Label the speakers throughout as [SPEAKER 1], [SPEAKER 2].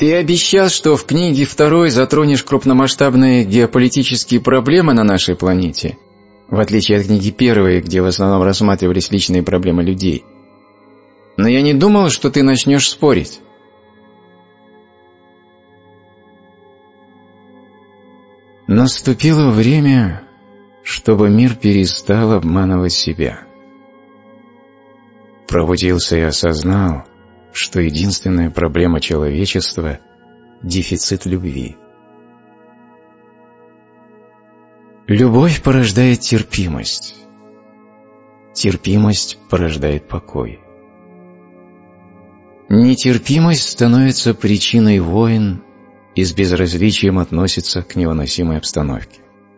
[SPEAKER 1] Ты обещал, что в книге 2 затронешь крупномасштабные геополитические проблемы на нашей планете, в отличие от книги 1, где в основном рассматривались личные проблемы людей. Но я не думал, что ты начнешь спорить. Наступило время, чтобы мир перестал обманывать себя. Пробудился и осознал, что единственная проблема человечества – дефицит любви. Любовь порождает терпимость. Терпимость порождает покой. Нетерпимость становится причиной войн и с безразличием относится к невыносимой обстановке.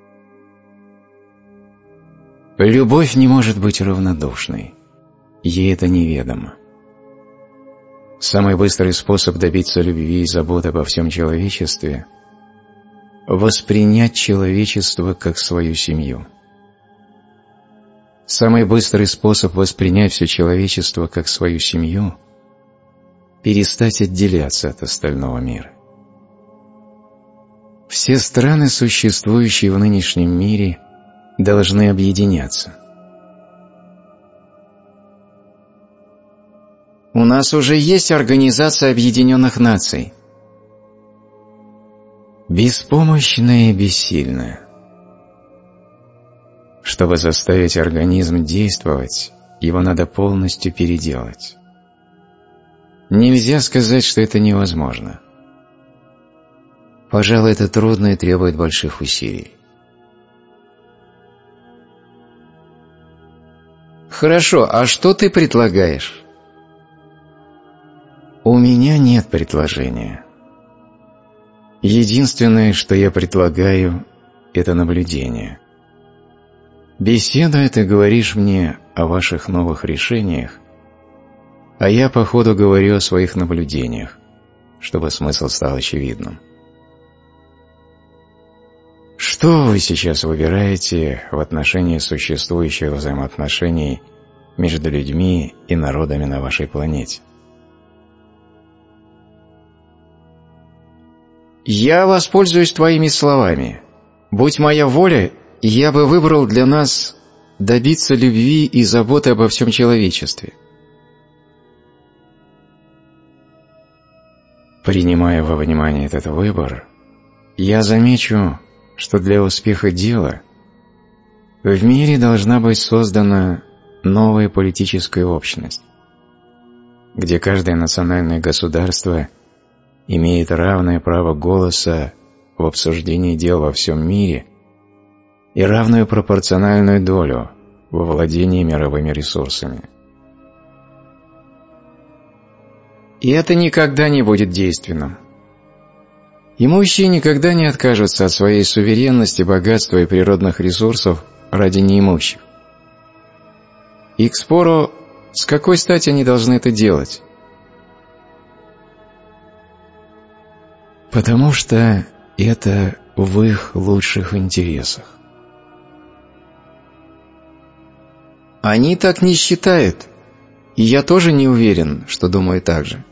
[SPEAKER 1] Любовь не может быть равнодушной. Ей это неведомо. Самый быстрый способ добиться любви и заботы обо всем человечестве – воспринять человечество как свою семью. Самый быстрый способ воспринять все человечество как свою семью – перестать отделяться от остального мира. Все страны, существующие в нынешнем мире, должны объединяться. У нас уже есть Организация Объединенных Наций. Беспомощная и бессильная. Чтобы заставить организм действовать, его надо полностью переделать. Нельзя сказать, что это невозможно. Пожалуй, это трудно и требует больших усилий. Хорошо, а что ты предлагаешь? У меня нет предложения. Единственное, что я предлагаю, это наблюдение. Беседуя, ты говоришь мне о ваших новых решениях, а я по ходу говорю о своих наблюдениях, чтобы смысл стал очевидным. Что вы сейчас выбираете в отношении существующих взаимоотношений между людьми и народами на вашей планете? Я воспользуюсь твоими словами. Будь моя воля, я бы выбрал для нас добиться любви и заботы обо всем человечестве. Принимая во внимание этот выбор, я замечу, что для успеха дела в мире должна быть создана новая политическая общность, где каждое национальное государство имеет равное право голоса в обсуждении дел во всем мире и равную пропорциональную долю во владении мировыми ресурсами. И это никогда не будет действенным. Имущие никогда не откажутся от своей суверенности, богатства и природных ресурсов ради неимущих. И к спору, с какой стати они должны это делать? Потому что это в их лучших интересах. Они так не считают, и я тоже не уверен, что думаю так же.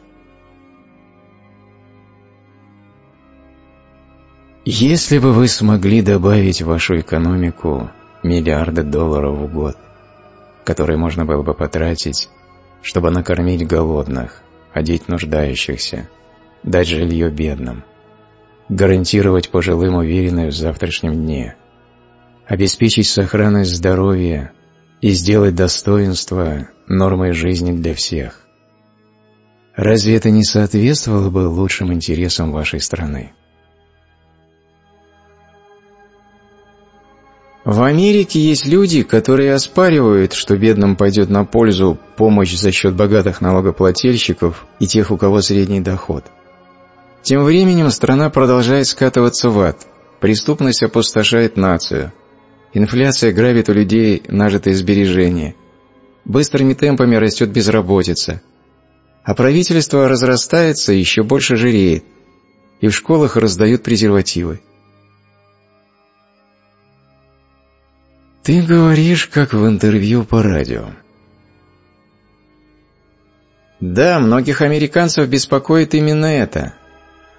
[SPEAKER 1] Если бы вы смогли добавить в вашу экономику миллиарды долларов в год, которые можно было бы потратить, чтобы накормить голодных, одеть нуждающихся, дать жилье бедным, гарантировать пожилым уверенность в завтрашнем дне, обеспечить сохранность здоровья и сделать достоинство нормой жизни для всех. Разве это не соответствовало бы лучшим интересам вашей страны? В Америке есть люди, которые оспаривают, что бедным пойдет на пользу помощь за счет богатых налогоплательщиков и тех, у кого средний доход. Тем временем страна продолжает скатываться в ад, преступность опустошает нацию, инфляция грабит у людей нажитые сбережения, быстрыми темпами растет безработица, а правительство разрастается и еще больше жиреет, и в школах раздают презервативы. Ты говоришь, как в интервью по радио. Да, многих американцев беспокоит именно это.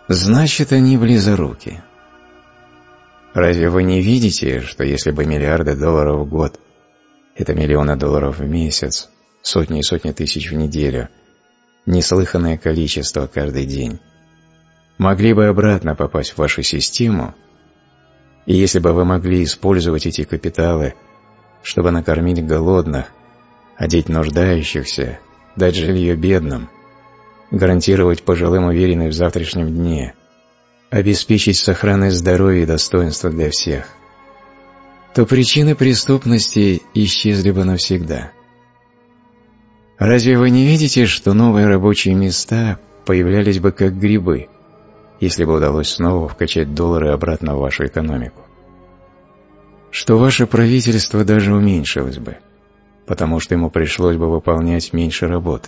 [SPEAKER 1] значит, они близоруки. Разве вы не видите, что если бы миллиарды долларов в год – это миллионы долларов в месяц, сотни и сотни тысяч в неделю, неслыханное количество каждый день, могли бы обратно попасть в вашу систему, и если бы вы могли использовать эти капиталы, чтобы накормить голодных, одеть нуждающихся, дать жилье бедным, гарантировать пожилым уверенность в завтрашнем дне, обеспечить сохранность здоровья и достоинства для всех, то причины преступности исчезли бы навсегда. Разве вы не видите, что новые рабочие места появлялись бы как грибы, если бы удалось снова вкачать доллары обратно в вашу экономику? Что ваше правительство даже уменьшилось бы, потому что ему пришлось бы выполнять меньше работы.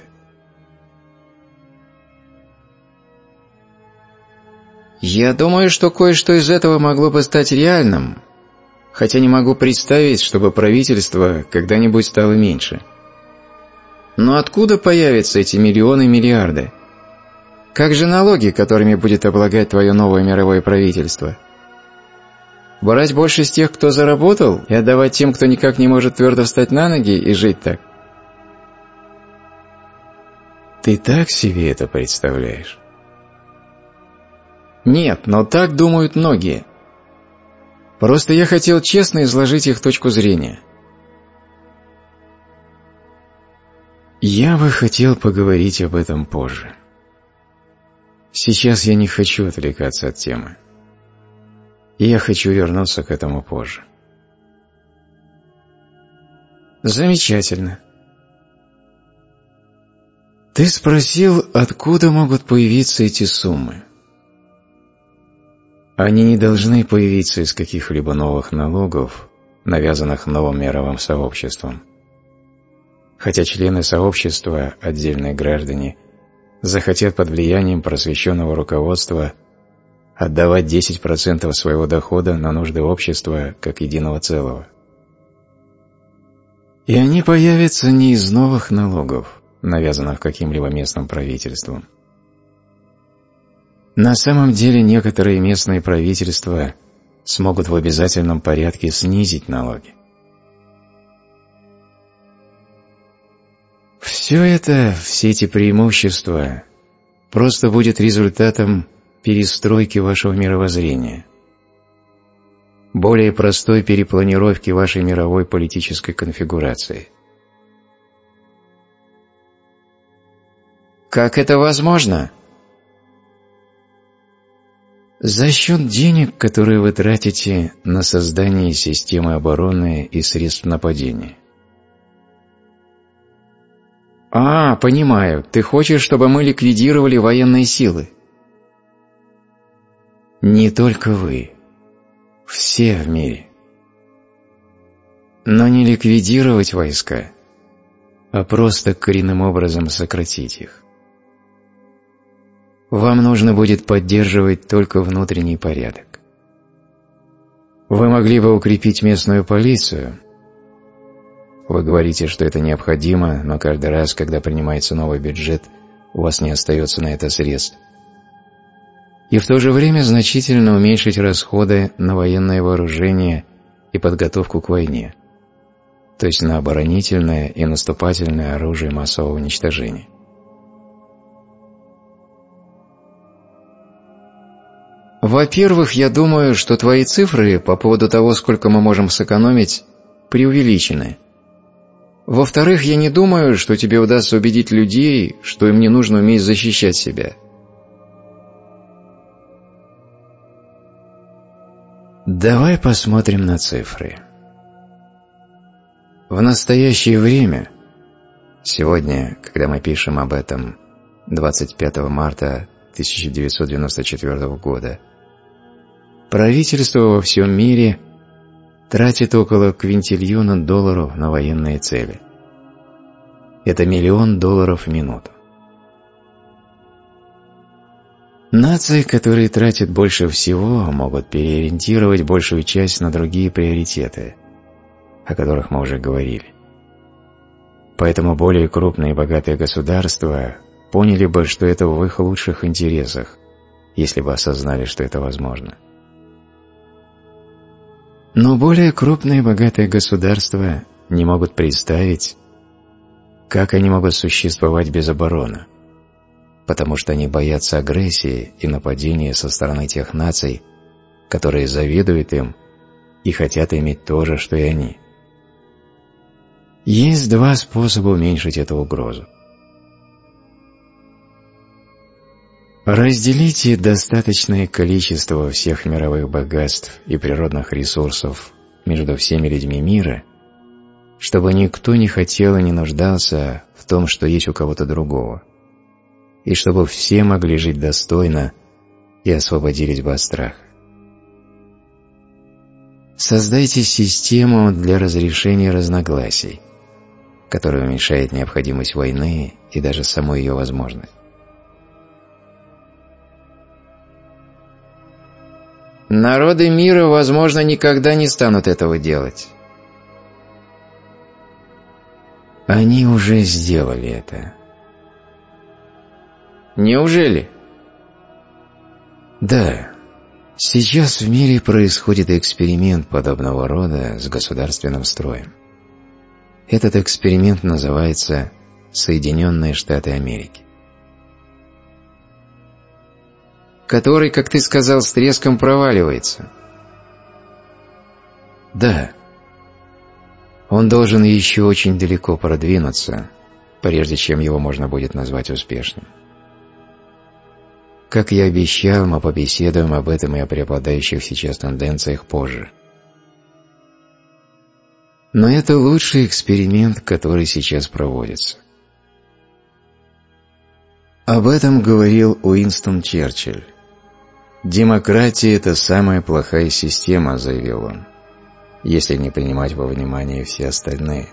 [SPEAKER 2] Я думаю, что кое-что из этого могло бы стать реальным, хотя не могу представить, чтобы правительство когда-нибудь стало меньше. Но откуда появятся эти миллионы и миллиарды? Как же налоги, которыми будет облагать твое новое мировое правительство? Брать больше с тех, кто заработал, и отдавать тем, кто никак не может твердо встать на ноги и жить так?
[SPEAKER 1] Ты так себе это представляешь?
[SPEAKER 2] Нет, но так думают многие. Просто я хотел честно изложить их точку зрения.
[SPEAKER 1] Я бы хотел поговорить об этом позже. Сейчас я не хочу отвлекаться от темы. Я хочу вернуться к этому позже.
[SPEAKER 2] Замечательно.
[SPEAKER 1] Ты спросил, откуда могут появиться эти суммы. Они не должны появиться из каких-либо новых налогов, навязанных новым мировым сообществом. Хотя члены сообщества, отдельные граждане, захотят под влиянием просвещенного руководства отдавать 10% своего дохода на нужды общества как единого целого. И они появятся не из новых налогов, навязанных каким-либо местным правительством. На самом деле некоторые местные правительства смогут в обязательном порядке снизить налоги. Все эти преимущества просто будет результатом перестройки вашего мировоззрения, более простой перепланировки вашей мировой политической конфигурации.
[SPEAKER 2] Как это возможно?
[SPEAKER 1] За счет денег, которые вы тратите на создание системы обороны и средств нападения.
[SPEAKER 2] Понимаю. Ты хочешь, чтобы мы ликвидировали военные силы?
[SPEAKER 1] Не только вы. Все в мире. Но не ликвидировать войска, а просто коренным образом сократить их. Вам нужно будет поддерживать только внутренний порядок. Вы могли бы укрепить местную полицию. Вы говорите, что это необходимо, но каждый раз, когда принимается новый бюджет, у вас не остается на это средств. И в то же время значительно уменьшить расходы на военное вооружение и подготовку к войне, то есть на оборонительное и наступательное оружие массового уничтожения.
[SPEAKER 2] Во-первых, я думаю, что твои цифры по поводу того, сколько мы можем сэкономить, преувеличены. Во-вторых, я не думаю, что тебе удастся убедить людей, что им не нужно уметь защищать себя.
[SPEAKER 1] Давай посмотрим на цифры. В настоящее время, сегодня, когда мы пишем об этом, 25 марта 1994 года, правительство во всем мире тратит около квинтильона долларов на военные цели. Это $1 миллион в минуту. Нации, которые тратят больше всего, могут переориентировать большую часть на другие приоритеты, о которых мы уже говорили. Поэтому более крупные и богатые государства поняли бы, что это в их лучших интересах если бы осознали, что это возможно.
[SPEAKER 2] Но более крупные богатые государства не могут представить, как они могут существовать без обороны, потому что они боятся агрессии и нападения со стороны тех наций, которые завидуют им и хотят иметь то же, что и они. Есть два способа уменьшить эту угрозу. Разделите достаточное количество всех мировых богатств и природных ресурсов между всеми людьми мира, чтобы никто не хотел и не нуждался в том, что есть у кого-то другого, и чтобы все могли жить достойно и освободились бы от страха. Создайте систему для разрешения разногласий, которая уменьшает необходимость войны и даже саму ее возможность. Народы мира, возможно, никогда не станут этого делать. Они уже сделали это. Неужели? Да. Сейчас в мире происходит эксперимент подобного рода с государственным строем. Этот эксперимент называется Соединенные Штаты Америки. Который, как ты сказал, с треском проваливается. Да. Он должен еще очень далеко продвинуться, прежде чем его можно будет назвать успешным. Как я обещал, мы побеседуем об этом и о преобладающих сейчас тенденциях позже. Но это лучший эксперимент, который сейчас проводится. Об этом говорил Уинстон Черчилль. «Демократия – это самая плохая система», – заявил он, если не принимать во внимание все остальные.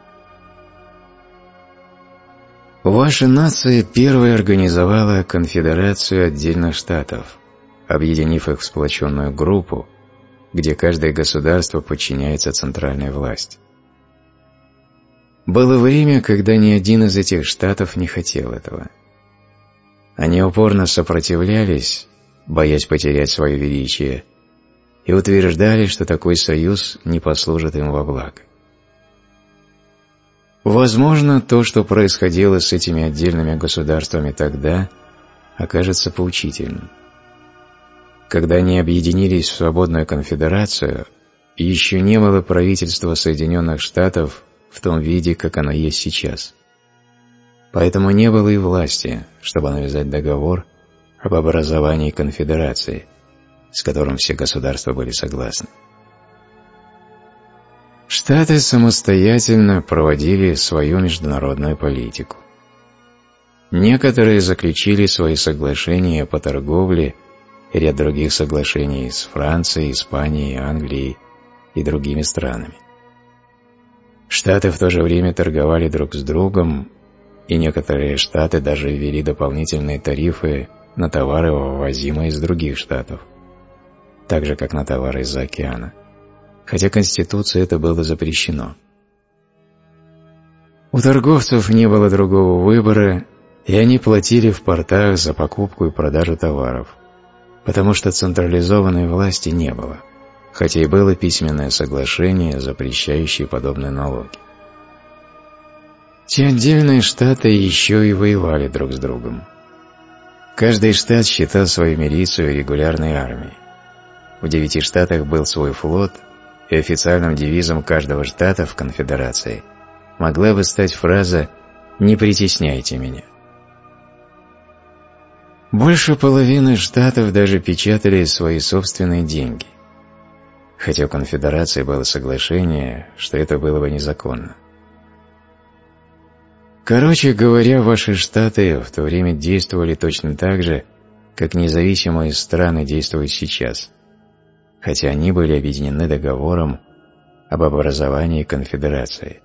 [SPEAKER 2] Ваша нация первой организовала конфедерацию отдельных штатов, объединив их в сплоченную группу, где каждое государство подчиняется центральной власти. Было время, когда ни один из этих штатов не хотел этого. Они упорно сопротивлялись, боясь потерять свое величие, и утверждали, что такой союз не послужит им во благо. Возможно, то, что происходило с этими отдельными государствами тогда, окажется поучительным. Когда они объединились в свободную конфедерацию, еще не было правительства Соединенных Штатов в том виде, как оно есть сейчас. Поэтому не было и власти, чтобы навязать договор об образовании конфедерации, с которым все государства были согласны. Штаты самостоятельно проводили свою международную политику. Некоторые заключили свои соглашения по торговле и ряд других соглашений с Францией, Испанией, Англией и другими странами. Штаты в то же время торговали друг с другом, и некоторые штаты даже ввели дополнительные тарифы на товары, ввозимые из других штатов, так же, как на товары из-за океана, хотя Конституцией это было запрещено. У торговцев не было другого выбора, и они платили в портах за покупку и продажу товаров, потому что централизованной власти не было, хотя и было письменное соглашение, запрещающее подобные налоги. Те отдельные штаты еще и воевали друг с другом. Каждый штат считал свою милицию регулярной армией. В 9 штатах был свой флот, и официальным девизом каждого штата в конфедерации могла бы стать фраза «Не притесняйте меня». Больше половины штатов даже печатали свои собственные деньги, хотя у конфедерации было соглашение, что это было бы незаконно. Короче говоря, ваши штаты в то время действовали точно так же, как независимые страны действуют сейчас, хотя они были объединены договором об образовании конфедерации.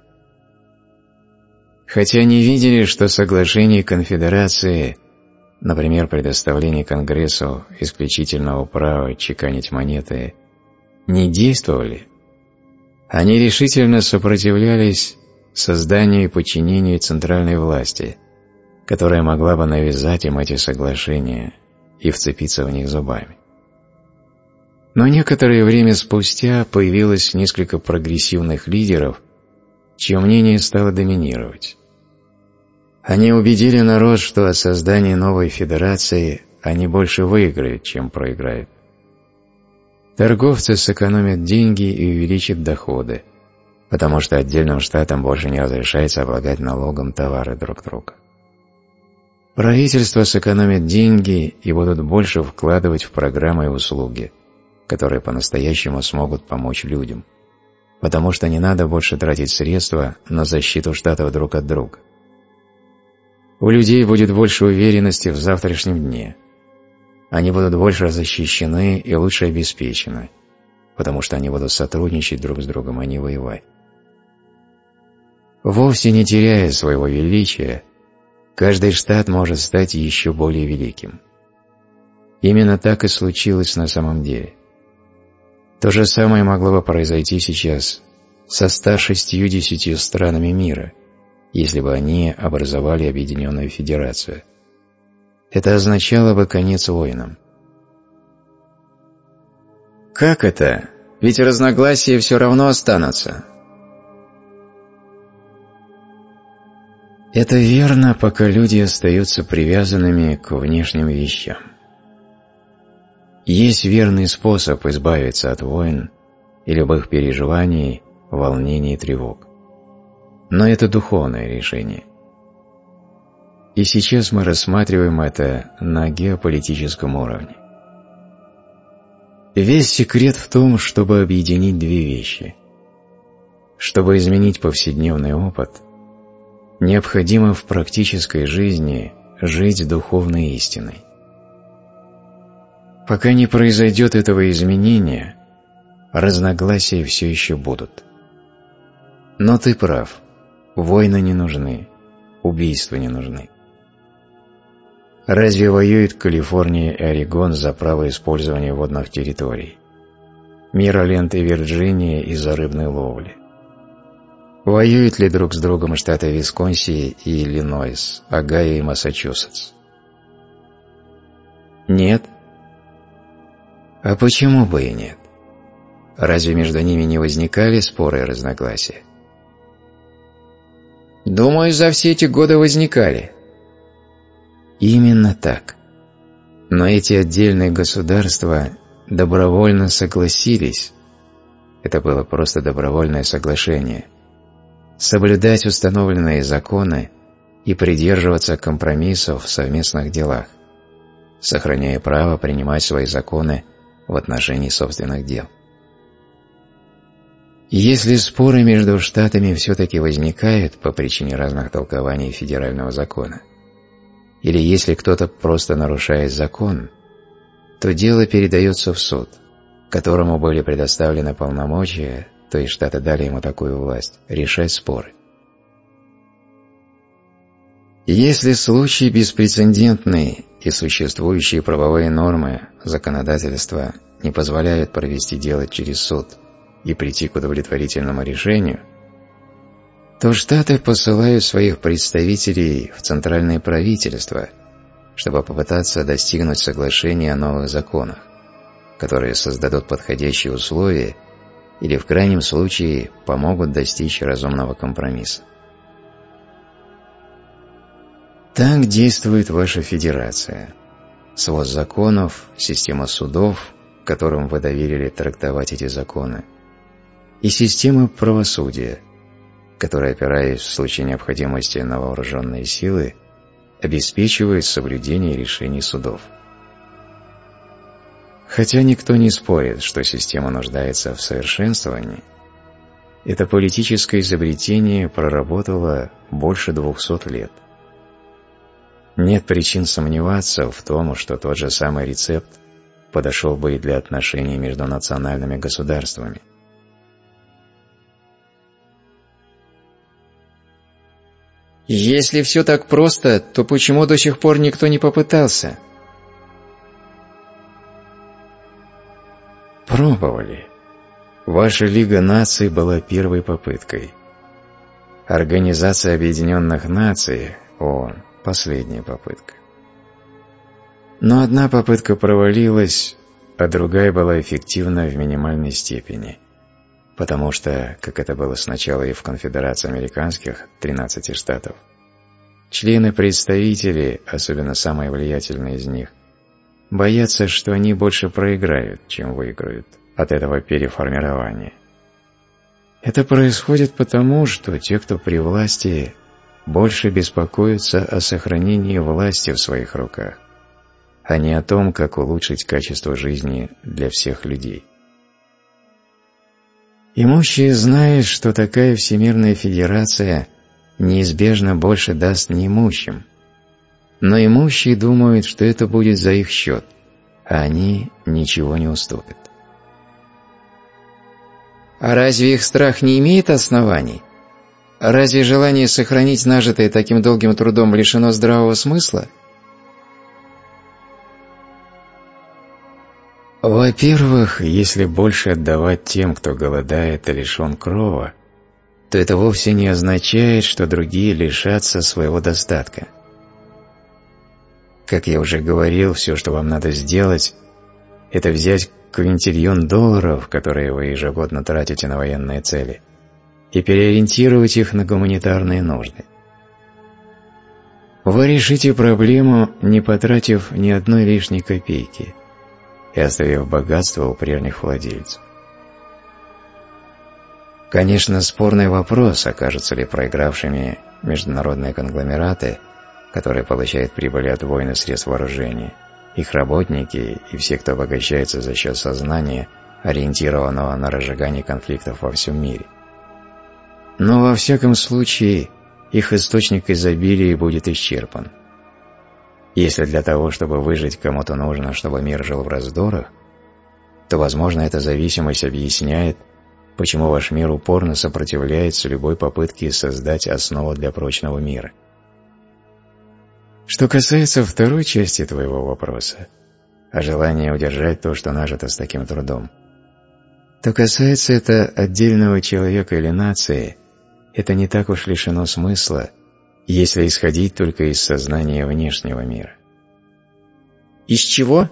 [SPEAKER 2] Хотя они видели, что соглашение конфедерации, например, предоставление Конгрессу исключительного права чеканить монеты, не действовали, они решительно сопротивлялись созданию и подчинению центральной власти, которая могла бы навязать им эти соглашения
[SPEAKER 1] и вцепиться в них зубами. Но некоторое время спустя появилось несколько прогрессивных лидеров, чье мнение стало доминировать. Они убедили народ, что от создания новой федерации они больше выиграют, чем проиграют. Торговцы сэкономят деньги и увеличат доходы, потому что отдельным штатам больше не разрешается облагать налогом товары друг друга. Правительство сэкономит деньги и будут больше вкладывать в программы и услуги, которые по-настоящему смогут помочь людям, потому что не надо больше тратить средства на защиту штатов друг от друга. У людей будет больше уверенности в завтрашнем дне. Они будут больше защищены и лучше обеспечены, потому что они будут сотрудничать друг с другом, а не воевать. Вовсе не теряя своего величия, каждый штат может стать еще более великим. Именно так и случилось на самом деле. То же самое могло бы произойти сейчас со 160 странами мира, если бы они образовали Объединенную Федерацию. Это означало бы конец войнам.
[SPEAKER 2] Как это? Ведь разногласия все равно останутся.
[SPEAKER 1] Это верно, пока люди остаются привязанными к внешним вещам. Есть верный способ избавиться от войн и любых переживаний, волнений и тревог. Но это духовное решение. И сейчас мы рассматриваем это на геополитическом уровне. Весь секрет в том, чтобы объединить две вещи. Чтобы изменить повседневный опыт, необходимо в практической жизни жить духовной истиной. Пока не произойдет этого изменения, разногласия все еще будут. Но ты прав, войны не нужны, убийства не нужны. Разве воюют Калифорния и Орегон за право использования водных территорий? Мэриленд и Вирджиния из-за рыбной ловли? Воюют ли друг с другом штаты Висконсин и Иллинойс, Огайо и Массачусетс? Нет. А почему бы и нет? Разве между ними не возникали споры и разногласия?
[SPEAKER 2] Думаю, за все эти годы возникали.
[SPEAKER 1] Именно так. Но эти отдельные государства добровольно согласились, это было просто добровольное соглашение, соблюдать установленные законы и придерживаться компромиссов в совместных делах, сохраняя право принимать свои законы в отношении собственных дел. Если споры между штатами все-таки возникают по причине разных толкований федерального закона, или если кто-то просто нарушает закон, то дело передается в суд, которому были предоставлены полномочия, то есть штаты дали ему такую власть, решать споры. Если случай беспрецедентный и существующие правовые нормы законодательства не позволяют провести дело через суд и прийти к удовлетворительному решению, то штаты посылают своих представителей в центральное правительство, чтобы попытаться достигнуть соглашения о новых законах, которые создадут подходящие условия или в крайнем случае помогут достичь разумного компромисса. Так действует ваша федерация. Свод законов, система судов, которым вы доверили трактовать эти законы, и система правосудия, которая, опираясь в случае необходимости на вооруженные силы, обеспечивает соблюдение решений судов. Хотя никто не спорит, что система нуждается в совершенствовании, это политическое изобретение проработало больше 200 лет. Нет причин сомневаться в том, что тот же самый рецепт подошел бы и для отношений между национальными государствами.
[SPEAKER 2] Если все так просто, то почему до сих пор никто не попытался?
[SPEAKER 1] Пробовали. Ваша Лига наций была первой попыткой. Организация Объединенных Наций, ООН, последняя попытка. Но одна попытка провалилась, а другая была эффективна в минимальной степени, потому что, как это было сначала и в Конфедерации американских 13 штатов, члены-представители, особенно самые влиятельные из них, боятся, что они больше проиграют, чем выиграют от этого переформирования. Это происходит потому, что те, кто при власти, больше беспокоятся о сохранении власти в своих руках, а не о том, как улучшить качество жизни для всех людей. Имущие знают, что такая Всемирная Федерация неизбежно больше даст неимущим, но имущие думают, что это будет за их счет, а они ничего не уступят.
[SPEAKER 2] А разве их страх не имеет оснований? Разве желание сохранить нажитое таким долгим трудом лишено здравого смысла?
[SPEAKER 1] Во-первых, если больше отдавать тем, кто голодает и лишен крова, то это вовсе не означает, что другие лишатся своего достатка. Как я уже говорил, все, что вам надо сделать, это взять квинтильон долларов, которые вы ежегодно тратите на военные цели, и переориентировать их на гуманитарные нужды. Вы решите проблему, не потратив ни одной лишней копейки и оставив богатство у прежних владельцев. Конечно, спорный вопрос, окажутся ли проигравшими международные конгломераты, которые получают прибыли от войн и средств вооружения, их работники и все, кто обогащается за счет сознания, ориентированного на разжигание конфликтов во всем мире. Но во всяком случае, их источник изобилия будет исчерпан. Если для того, чтобы выжить, кому-то нужно, чтобы мир жил в раздорах, то, возможно, эта зависимость объясняет, почему ваш мир упорно сопротивляется любой попытке создать основу для прочного мира. Что касается второй части твоего вопроса, о желании удержать то, что нажито с таким трудом, то касается это отдельного человека или нации, это не так уж лишено смысла, если исходить только из сознания внешнего мира.
[SPEAKER 2] Из чего?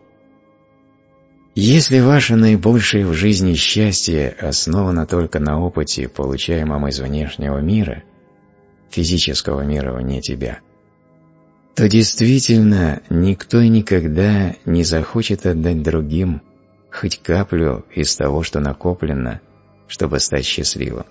[SPEAKER 1] Если ваше наибольшее в жизни счастье основано только на опыте, получаемом из внешнего мира, физического мира вне тебя, то действительно никто и никогда не захочет отдать другим хоть каплю из того, что накоплено, чтобы стать счастливым.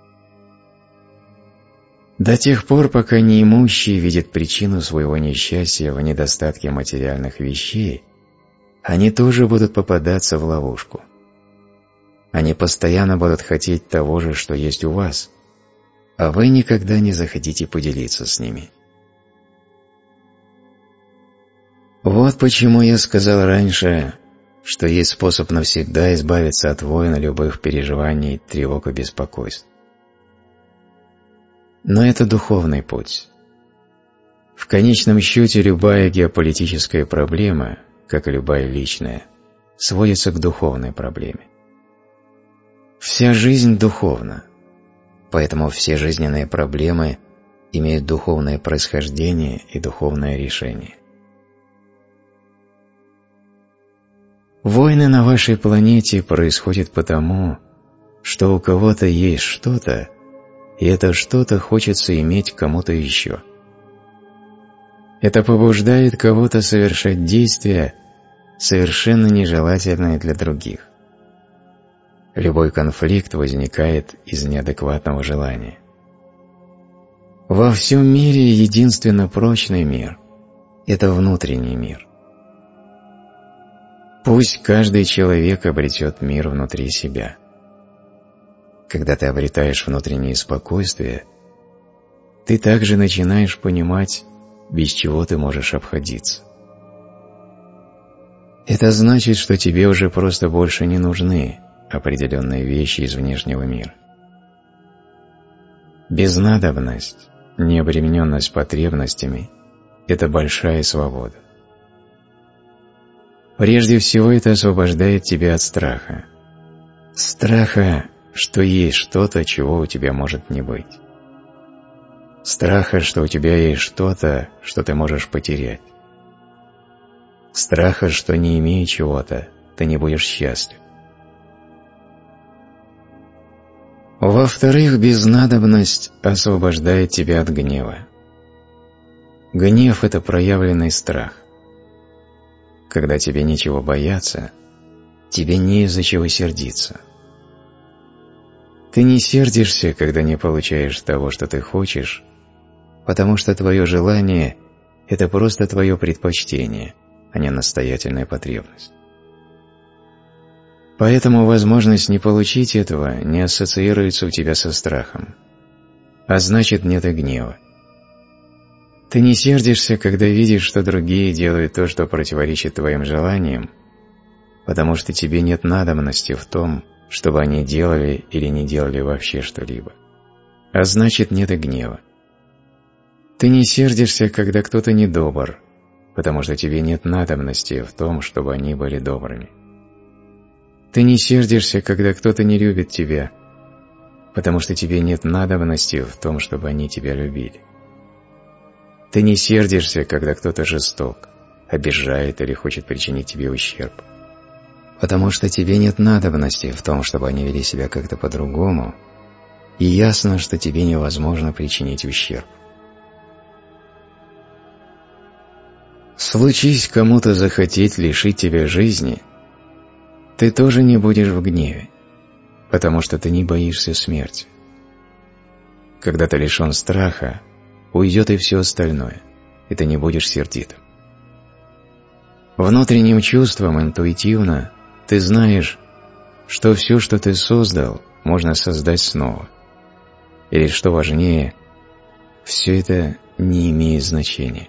[SPEAKER 1] До тех пор, пока неимущие видят причину своего несчастья в недостатке материальных вещей, они тоже будут попадаться в ловушку. Они постоянно будут хотеть того же, что есть у вас, а вы никогда не захотите поделиться с ними. Вот почему я сказал раньше, что есть способ навсегда избавиться от войн, любых переживаний, тревог и беспокойств. Но это духовный путь. В конечном счете любая геополитическая проблема, как и любая личная, сводится к духовной проблеме. Вся жизнь духовна, поэтому все жизненные проблемы имеют духовное происхождение и духовное решение. Войны на вашей планете происходят потому, что у кого-то есть что-то, и это что-то хочется иметь кому-то еще. Это побуждает кого-то совершать действия, совершенно нежелательные для других. Любой конфликт возникает из неадекватного желания. Во всем мире единственно прочный мир – это внутренний мир. Пусть каждый человек обретет мир внутри себя. Когда ты обретаешь внутреннее спокойствие, ты также начинаешь понимать, без чего ты можешь обходиться. Это значит, что тебе уже просто больше не нужны определенные вещи из внешнего мира. Безнадобность, необремененность потребностями – это большая свобода. Прежде всего, это освобождает тебя от страха. Страха, что есть что-то, чего у тебя может не быть. Страха, что у тебя есть что-то, что ты можешь потерять. страха, что не имея чего-то, ты не будешь счастлив. Во-вторых, безнадобность освобождает тебя от гнева. Гнев – это проявленный страх. Когда тебе нечего бояться, тебе не из-за чего сердиться. Ты не сердишься, когда не получаешь того, что ты хочешь, потому что твое желание – это просто твое предпочтение, а не настоятельная потребность. Поэтому возможность не получить этого не ассоциируется у тебя со страхом, а значит, нет и гнева. Ты не сердишься, когда видишь, что другие делают то, что противоречит твоим желаниям, потому что тебе нет надобности в том, чтобы они делали или не делали вообще что-либо, а значит, нет и гнева. Ты не сердишься, когда кто-то недобр, потому что тебе нет надобности в том, чтобы они были добрыми. Ты не сердишься, когда кто-то не любит тебя, потому что тебе нет надобности в том, чтобы они тебя любили. Ты не сердишься, когда кто-то жесток, обижает или хочет причинить тебе ущерб, потому что тебе нет надобности в том, чтобы они вели себя как-то по-другому, и ясно, что тебе невозможно причинить ущерб. Случись кому-то захотеть лишить тебя жизни, ты тоже не будешь в гневе, потому что ты не боишься смерти. Когда ты лишен страха, уйдет и все остальное, и ты не будешь сердитым. Внутренним чувством, интуитивно, ты знаешь, что все, что ты создал, можно создать снова. Или, что важнее, все это не имеет значения.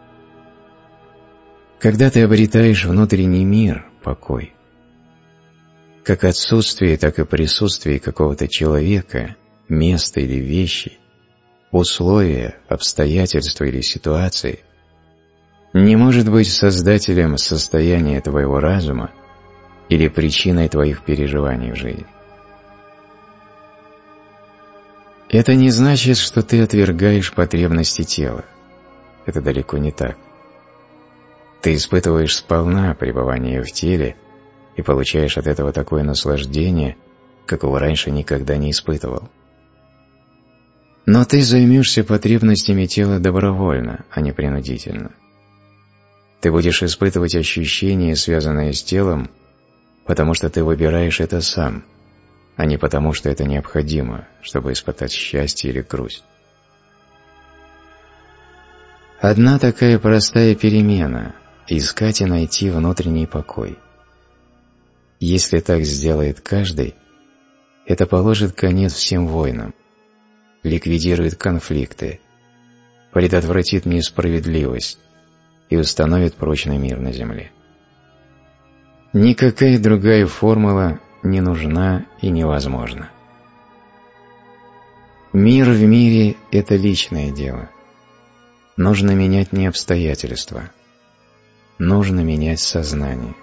[SPEAKER 1] Когда ты обретаешь внутренний мир, покой, как отсутствие, так и присутствие какого-то человека, места или вещи, условия, обстоятельства или ситуации не может быть создателем состояния твоего разума или причиной твоих переживаний в жизни. Это не значит, что ты отвергаешь потребности тела. Это далеко не так. Ты испытываешь сполна пребывание в теле и получаешь от этого такое наслаждение, какого раньше никогда не испытывал. Но ты займешься потребностями тела добровольно, а не принудительно. Ты будешь испытывать ощущения, связанные с телом, потому что ты выбираешь это сам, а не потому, что это необходимо, чтобы испытать счастье или грусть. Одна такая простая перемена – искать и найти внутренний покой. Если так сделает каждый, это положит конец всем войнам, ликвидирует конфликты, предотвратит несправедливость и установит прочный мир на земле. Никакая другая формула не нужна и невозможна. Мир в мире – это личное дело. Нужно менять не обстоятельства. Нужно менять сознание.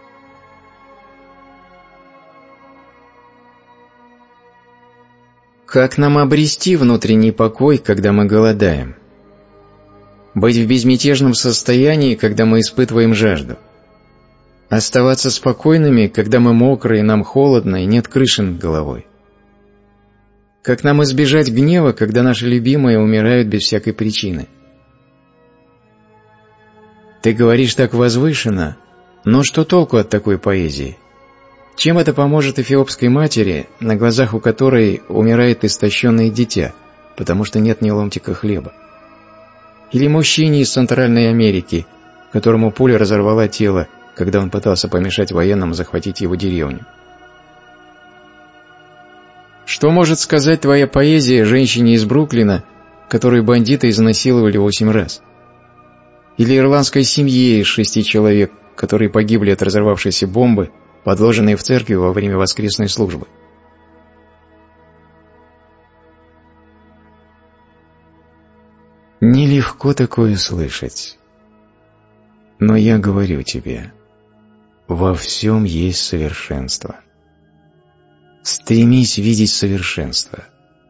[SPEAKER 1] Как нам обрести внутренний покой, когда мы голодаем? Быть в безмятежном состоянии, когда мы испытываем жажду? Оставаться спокойными, когда мы мокрые, нам холодно и нет крыши над головой? Как нам избежать гнева, когда наши любимые умирают без всякой причины? Ты говоришь так возвышенно, но что толку от такой поэзии? Чем это поможет эфиопской матери, на глазах у которой умирает истощенное дитя, потому что нет ни ломтика хлеба? Или мужчине из Центральной Америки, которому пуля разорвала тело, когда он пытался помешать военным захватить его деревню? Что может сказать твоя поэзия женщине из Бруклина, которую бандиты изнасиловали 8 раз? Или ирландской семье из 6 человек, которые погибли от разорвавшейся бомбы, подложенные в церкви во время воскресной службы? Нелегко такое слышать. Но я говорю тебе, во всем есть совершенство. Стремись видеть совершенство.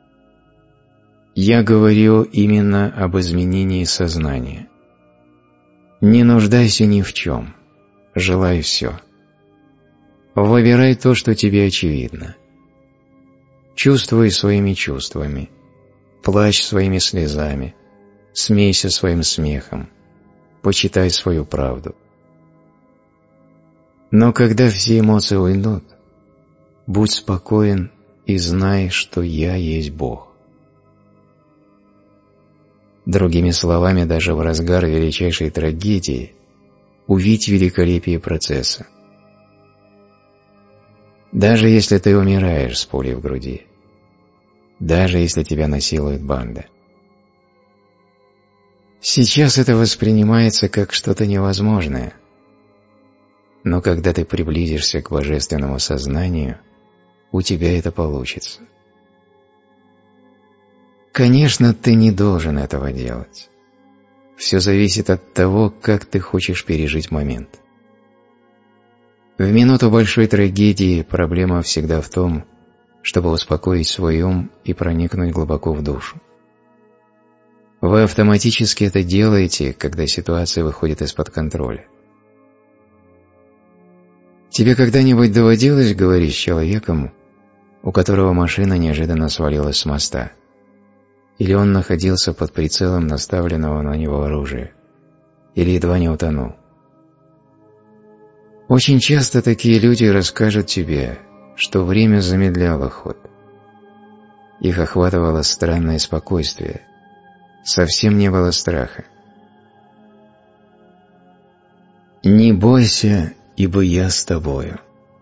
[SPEAKER 1] Я говорю именно об изменении сознания. Не нуждайся ни в чем. желай все. Выбирай то, что тебе очевидно. Чувствуй своими чувствами, плачь своими слезами, смейся своим смехом, почитай свою правду. Но когда все эмоции уйдут, будь спокоен и знай, что я есть Бог. Другими словами, даже в разгар величайшей трагедии увидь великолепие процесса. Даже если ты умираешь с пулей в груди, даже если тебя насилует банда. Сейчас это воспринимается как что-то невозможное, но когда ты приблизишься к божественному сознанию, у тебя это получится. Конечно, ты не должен этого делать. Все зависит от того, как ты хочешь пережить момент. В минуту большой трагедии проблема всегда в том, чтобы успокоить свой ум и проникнуть глубоко в душу. Вы автоматически это делаете, когда ситуация выходит из-под контроля. Тебе когда-нибудь доводилось говорить с человеком, у которого машина неожиданно свалилась с моста? Или он находился под прицелом наставленного на него оружия? Или едва не утонул? Очень часто такие люди расскажут тебе, что время замедляло ход. Их охватывало странное спокойствие. Совсем не было страха. «Не бойся, ибо я с тобою».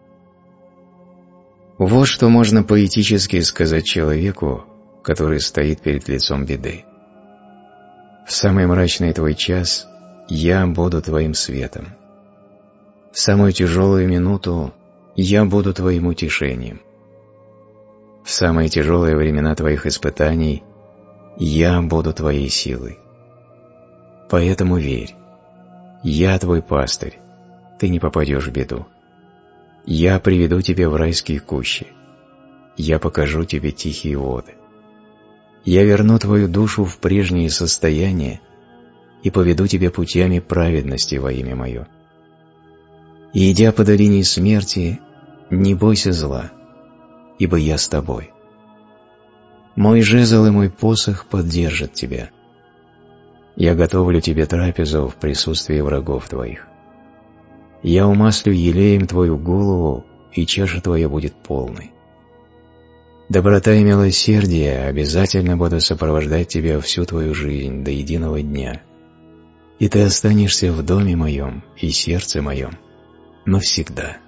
[SPEAKER 1] Вот что можно поэтически сказать человеку, который стоит перед лицом беды. В самый мрачный твой час я буду твоим светом. В самую тяжелую минуту я буду твоим утешением. В самые тяжелые времена твоих испытаний я буду твоей силой. Поэтому верь. Я твой пастырь, ты не попадешь в беду. Я приведу тебя в райские кущи. Я покажу тебе тихие воды. Я верну твою душу в прежнее состояние и поведу тебя путями праведности во имя мое. И, идя по долине смерти, не бойся зла, ибо я с тобой. Мой жезл и мой посох поддержат тебя. Я готовлю тебе трапезу в присутствии врагов твоих. Я умаслю елеем твою голову, и чаша твоя будет полной. Доброта и милосердие обязательно будут сопровождать тебя всю твою жизнь до единого дня, и ты останешься в доме моем и сердце моем навсегда.